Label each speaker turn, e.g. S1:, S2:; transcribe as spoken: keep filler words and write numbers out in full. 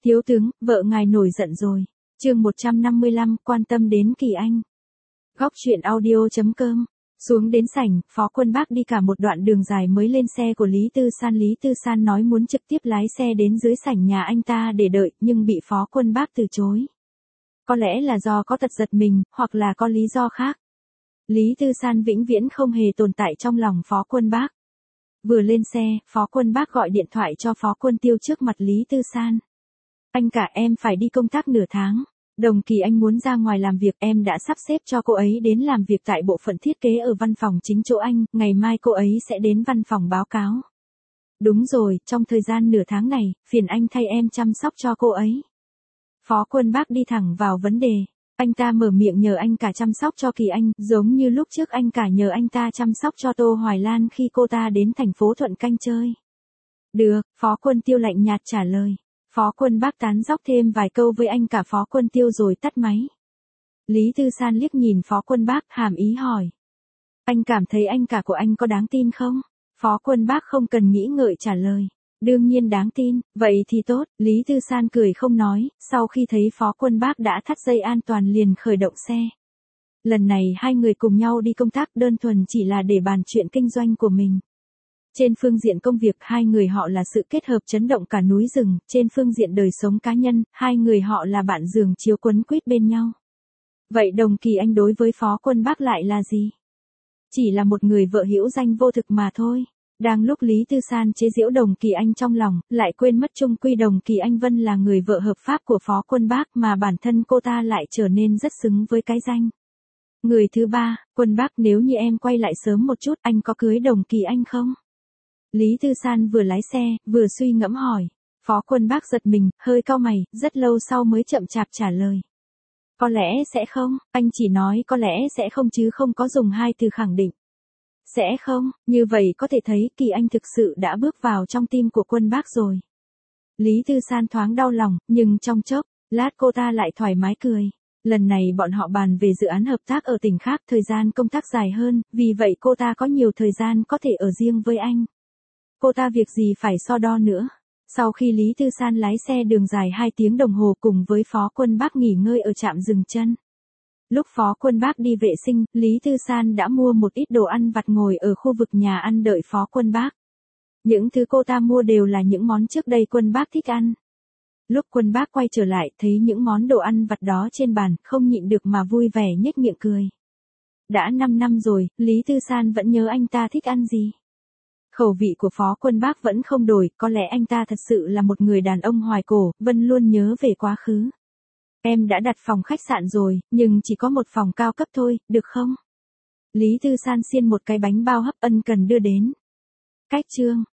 S1: Thiếu tướng, vợ ngài nổi giận rồi. Chương một trăm năm mươi lăm, quan tâm đến Kỳ Anh. Góc truyện audio chấm com. Xuống đến sảnh, Phó Quân Bác đi cả một đoạn đường dài mới lên xe của Lý Tư San. Lý Tư San nói muốn trực tiếp lái xe đến dưới sảnh nhà anh ta để đợi, nhưng bị Phó Quân Bác từ chối. Có lẽ là do có tật giật mình, hoặc là có lý do khác. Lý Tư San vĩnh viễn không hề tồn tại trong lòng Phó Quân Bác. Vừa lên xe, Phó Quân Bác gọi điện thoại cho Phó Quân Tiêu trước mặt Lý Tư San. Anh cả, em phải đi công tác nửa tháng. Đồng Kỳ Anh muốn ra ngoài làm việc, em đã sắp xếp cho cô ấy đến làm việc tại bộ phận thiết kế ở văn phòng chính chỗ anh, ngày mai cô ấy sẽ đến văn phòng báo cáo. Đúng rồi, trong thời gian nửa tháng này, phiền anh thay em chăm sóc cho cô ấy. Phó Quân Bác đi thẳng vào vấn đề. Anh ta mở miệng nhờ anh cả chăm sóc cho Kỳ Anh, giống như lúc trước anh cả nhờ anh ta chăm sóc cho Tô Hoài Lan khi cô ta đến thành phố Thuận Canh chơi. Được, Phó Quân Tiêu lạnh nhạt trả lời. Phó Quân Bác tán dóc thêm vài câu với anh cả Phó Quân Tiêu rồi tắt máy. Lý Tư San liếc nhìn Phó Quân Bác, hàm ý hỏi. Anh cảm thấy anh cả của anh có đáng tin không? Phó Quân Bác không cần nghĩ ngợi trả lời. Đương nhiên đáng tin, vậy thì tốt. Lý Tư San cười không nói, sau khi thấy Phó Quân Bác đã thắt dây an toàn liền khởi động xe. Lần này hai người cùng nhau đi công tác đơn thuần chỉ là để bàn chuyện kinh doanh của mình. Trên phương diện công việc hai người họ là sự kết hợp chấn động cả núi rừng, trên phương diện đời sống cá nhân, hai người họ là bạn giường chiếu quấn quýt bên nhau. Vậy Đồng Kỳ Anh đối với Phó Quân Bác lại là gì? Chỉ là một người vợ hữu danh vô thực mà thôi. Đang lúc Lý Tư San chế giễu Đồng Kỳ Anh trong lòng, lại quên mất chung quy Đồng Kỳ Anh Vân là người vợ hợp pháp của Phó Quân Bác mà bản thân cô ta lại trở nên rất xứng với cái danh. Người thứ ba, Quân Bác, nếu như em quay lại sớm một chút, anh có cưới Đồng Kỳ Anh không? Lý Tư San vừa lái xe, vừa suy ngẫm hỏi. Phó Quân Bác giật mình, hơi cau mày, rất lâu sau mới chậm chạp trả lời. Có lẽ sẽ không, anh chỉ nói có lẽ sẽ không chứ không có dùng hai từ khẳng định. Sẽ không, như vậy có thể thấy Kỳ Anh thực sự đã bước vào trong tim của Quân Bác rồi. Lý Tư San thoáng đau lòng, nhưng trong chốc, lát cô ta lại thoải mái cười. Lần này bọn họ bàn về dự án hợp tác ở tỉnh khác, thời gian công tác dài hơn, vì vậy cô ta có nhiều thời gian có thể ở riêng với anh. Cô ta việc gì phải so đo nữa. Sau khi Lý Tư San lái xe đường dài hai tiếng đồng hồ cùng với Phó Quân Bác nghỉ ngơi ở trạm dừng chân. Lúc Phó Quân Bác đi vệ sinh, Lý Tư San đã mua một ít đồ ăn vặt ngồi ở khu vực nhà ăn đợi Phó Quân Bác. Những thứ cô ta mua đều là những món trước đây Quân Bác thích ăn. Lúc Quân Bác quay trở lại thấy những món đồ ăn vặt đó trên bàn, không nhịn được mà vui vẻ nhếch miệng cười. Đã năm năm rồi, Lý Tư San vẫn nhớ anh ta thích ăn gì. Khẩu vị của Phó Quân Bác vẫn không đổi, có lẽ anh ta thật sự là một người đàn ông hoài cổ, Vân luôn nhớ về quá khứ. Em đã đặt phòng khách sạn rồi, nhưng chỉ có một phòng cao cấp thôi, được không? Lý Tư San xiên một cái bánh bao hấp ân cần đưa đến. Cách chương